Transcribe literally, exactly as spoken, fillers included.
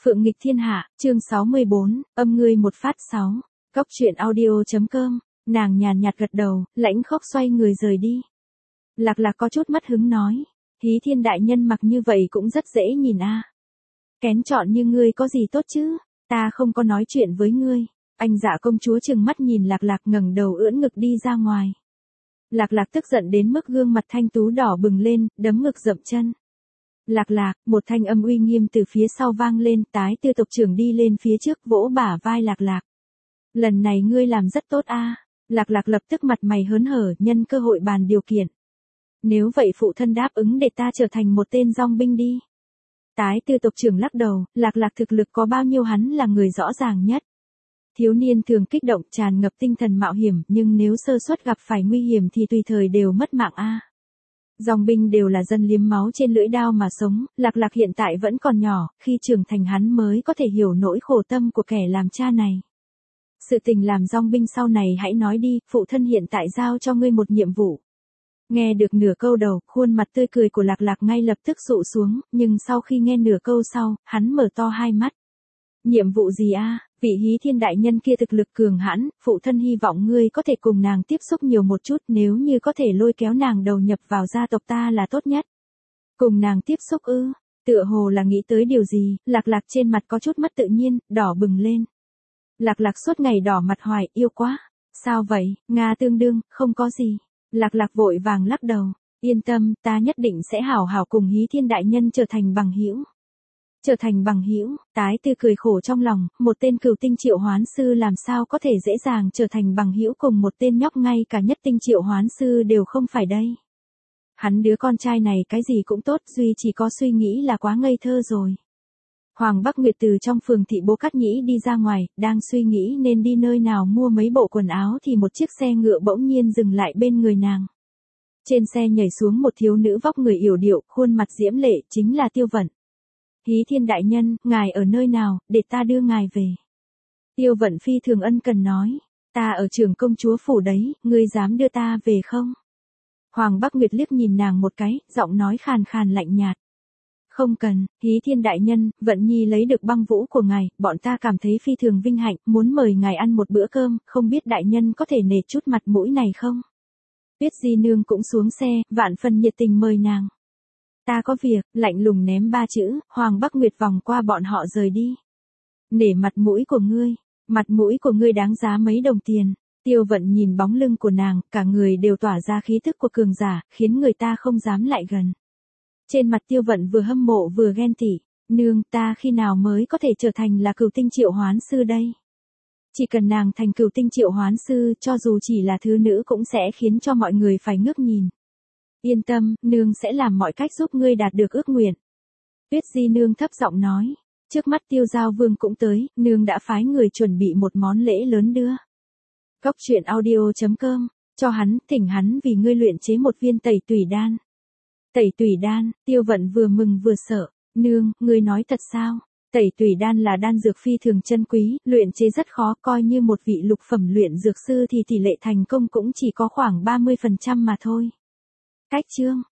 Phượng nghịch thiên hạ, chương sáu mươi bốn, âm ngươi một phát sáu. Cóc truyện audio.com, nàng nhàn nhạt gật đầu, lãnh khốc xoay người rời đi. Lạc Lạc có chút mất hứng nói, Hí Thiên đại nhân mặc như vậy cũng rất dễ nhìn a. À. Kén chọn như ngươi có gì tốt chứ, ta không có nói chuyện với ngươi. Anh Dạ công chúa trừng mắt nhìn Lạc Lạc ngẩng đầu ưỡn ngực đi ra ngoài. Lạc Lạc tức giận đến mức gương mặt thanh tú đỏ bừng lên, đấm ngực dậm chân. Lạc Lạc, một thanh âm uy nghiêm từ phía sau vang lên, Tái Tư tộc trưởng đi lên phía trước vỗ bả vai Lạc Lạc. Lần này ngươi làm rất tốt a. À. Lạc Lạc lập tức mặt mày hớn hở, nhân cơ hội bàn điều kiện. Nếu vậy phụ thân đáp ứng để ta trở thành một tên dòng binh đi. Tái Tư tộc trưởng lắc đầu, Lạc Lạc thực lực có bao nhiêu hắn là người rõ ràng nhất. Thiếu niên thường kích động tràn ngập tinh thần mạo hiểm, nhưng nếu sơ suất gặp phải nguy hiểm thì tùy thời đều mất mạng a. À. Dòng binh đều là dân liếm máu trên lưỡi đao mà sống, Lạc Lạc hiện tại vẫn còn nhỏ, khi trưởng thành hắn mới có thể hiểu nỗi khổ tâm của kẻ làm cha này. Sự tình làm dòng binh sau này hãy nói đi, phụ thân hiện tại giao cho ngươi một nhiệm vụ. Nghe được nửa câu đầu, khuôn mặt tươi cười của Lạc Lạc ngay lập tức dụ xuống, nhưng sau khi nghe nửa câu sau, hắn mở to hai mắt. Nhiệm vụ gì a? À? Vị Hí Thiên đại nhân kia thực lực cường hãn, phụ thân hy vọng ngươi có thể cùng nàng tiếp xúc nhiều một chút, nếu như có thể lôi kéo nàng đầu nhập vào gia tộc ta là tốt nhất. Cùng nàng tiếp xúc ư? Tựa hồ là nghĩ tới điều gì, Lạc Lạc trên mặt có chút mất tự nhiên, đỏ bừng lên. Lạc Lạc suốt ngày đỏ mặt hoài, yêu quá. Sao vậy, Nga tương đương, không có gì. Lạc Lạc vội vàng lắc đầu, yên tâm, ta nhất định sẽ hảo hảo cùng Hí Thiên đại nhân trở thành bằng hữu. Trở thành bằng hữu, Tái Tư cười khổ trong lòng, một tên cửu tinh triệu hoán sư làm sao có thể dễ dàng trở thành bằng hữu cùng một tên nhóc ngay cả nhất tinh triệu hoán sư đều không phải đây. Hắn đứa con trai này cái gì cũng tốt, duy chỉ có suy nghĩ là quá ngây thơ rồi. Hoàng Bắc Nguyệt từ trong phường thị Bố Cát Nhĩ đi ra ngoài, đang suy nghĩ nên đi nơi nào mua mấy bộ quần áo thì một chiếc xe ngựa bỗng nhiên dừng lại bên người nàng. Trên xe nhảy xuống một thiếu nữ vóc người yểu điệu, khuôn mặt diễm lệ, chính là Tiêu Vận. Hí Thiên đại nhân, ngài ở nơi nào, để ta đưa ngài về. Tiêu Vận phi thường ân cần nói, ta ở Trưởng công chúa phủ đấy, ngươi dám đưa ta về không? Hoàng Bắc Nguyệt liếc nhìn nàng một cái, giọng nói khàn khàn lạnh nhạt. Không cần, Hí Thiên đại nhân, Vận Nhi lấy được băng vũ của ngài, bọn ta cảm thấy phi thường vinh hạnh, muốn mời ngài ăn một bữa cơm, không biết đại nhân có thể nể chút mặt mũi này không? Tuyết Di nương cũng xuống xe, vạn phần nhiệt tình mời nàng. Ta có việc, lạnh lùng ném ba chữ, Hoàng Bắc Nguyệt vòng qua bọn họ rời đi. Nể mặt mũi của ngươi, mặt mũi của ngươi đáng giá mấy đồng tiền. Tiêu Vận nhìn bóng lưng của nàng, cả người đều tỏa ra khí thức của cường giả, khiến người ta không dám lại gần. Trên mặt Tiêu Vận vừa hâm mộ vừa ghen tị, nương, ta khi nào mới có thể trở thành là cửu tinh triệu hoán sư đây? Chỉ cần nàng thành cửu tinh triệu hoán sư, cho dù chỉ là thứ nữ cũng sẽ khiến cho mọi người phải ngước nhìn. Yên tâm, nương sẽ làm mọi cách giúp ngươi đạt được ước nguyện. Tuyết Di nương thấp giọng nói, trước mắt Tiêu Giao Vương cũng tới, nương đã phái người chuẩn bị một món lễ lớn đưa. Cóc truyện audio.com, cho hắn, thỉnh hắn vì ngươi luyện chế một viên tẩy tùy đan. Tẩy tùy đan, Tiêu Vận vừa mừng vừa sợ, nương, ngươi nói thật sao? Tẩy tùy đan là đan dược phi thường chân quý, luyện chế rất khó, coi như một vị lục phẩm luyện dược sư thì tỷ lệ thành công cũng chỉ có khoảng ba mươi phần trăm mà thôi. Cách chương